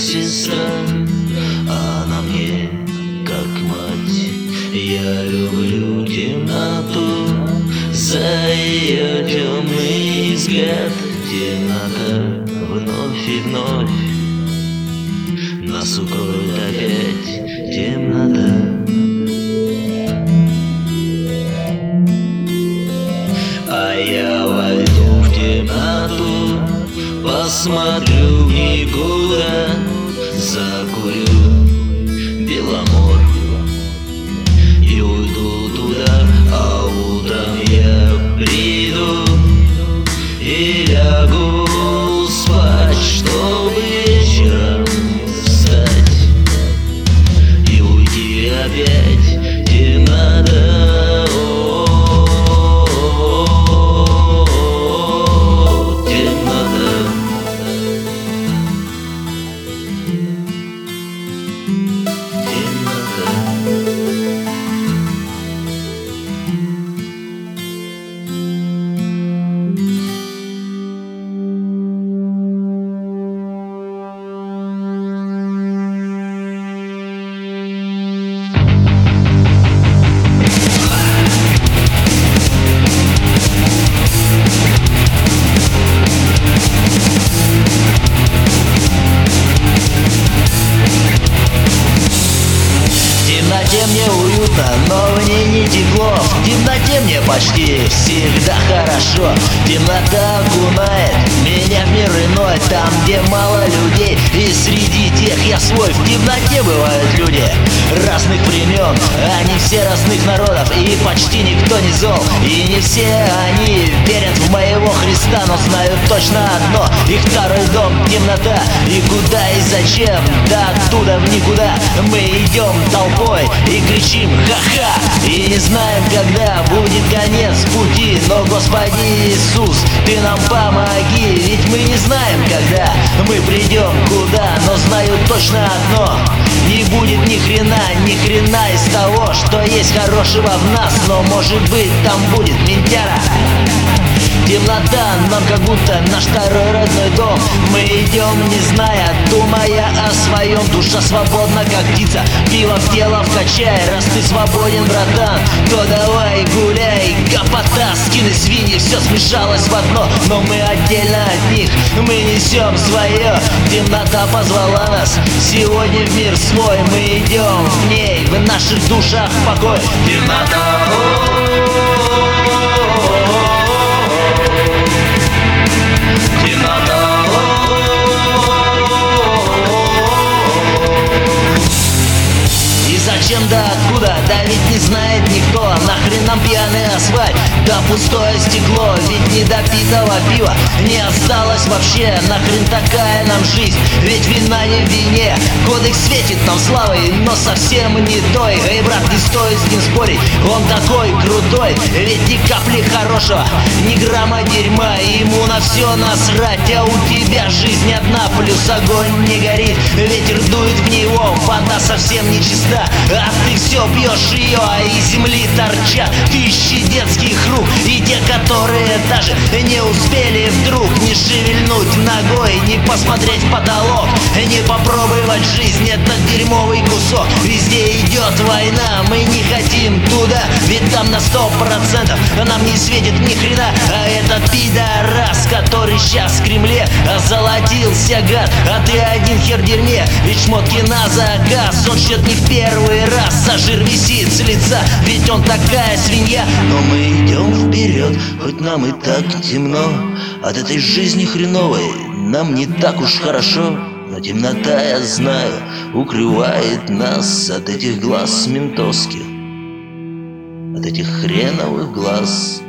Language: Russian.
сестра, она мне как мать. Я люблю темноту за ее темный взгляд. Темнота вновь и вновь нас укроет опять темнота. А я войду в темноту, посмотрю в никуда, закурю беломор и уйду туда. А утром я приду и лягу спать, чтобы вечером встать и уйти опять темнота. В темноте мне уютно, но в ней не тепло. В темноте мне почти всегда хорошо. Темнота окунает меня в мир иной, там, где мало людей, и среди тех я свой. В темноте бывают люди разных времен, они все разных народов, и почти никто не зол. И не все они верят в моего Христа, но знают точно одно: их второй дом — темнота. И куда и зачем? Да оттуда в никуда. Мы идем толпой и кричим ха-ха, и не знаем, когда будет конец пути. Но, Господи Иисус, Ты нам помоги, ведь мы не знаем, когда мы придем куда. Но знаю точно одно: не будет ни хрена из того, что есть хорошего в нас. Но может быть там будет ментяра. Темнота нам как будто наш второй родной дом. Мы идем, не зная, думая о своем. Душа свободна, как птица, пиво в тело вкачай. Раз ты свободен, братан, то давай гуляй. Гопота, скины, свиньи, все смешалось в одно. Но мы отдельно от них, мы несем свое. Темнота позвала нас сегодня в мир свой. Мы идем в ней, в наших душах покой. Темнота, темнота, и зачем, да откуда, да ведь не знает никто. Нахрен нам пьяный асфальт, да пустое стекло. Ведь недопитого пива не осталось вообще. Нахрен такая нам жизнь, ведь вина не в вине. Кодекс светит нам славой, но совсем не той. Эй, брат, не стоит с ним спорить, он такой крутой. Ведь ни капли хорошего, ни грамма дерьма, ему на все насрать. А у тебя жизнь одна, плюс огонь не горит. Ветер дует в него, вода совсем не чиста. А ты все пьешь ее, а из земли торчат тысячи детских рук. И те, которые даже не успели вдруг не шевельнуть ногой, не посмотреть в потолок, не попробовать жизнь, этот дерьмовый кусок. Везде идет война, мы не хотим туда, ведь там на 100% нам не светит ни хрена. А этот пидорас, который сейчас в Кремле, озолотился гад, а ты один хер в дерьме. Ведь шмотки на заказ, он шьет не в первый раз, а жир висит с лица, ведь он такая свинья. Но мы идем вперед, хоть нам и так темно. От этой жизни хреновой нам не так уж хорошо. Но темнота, я знаю, укрывает нас от этих глаз ментовских, от этих хреновых глаз.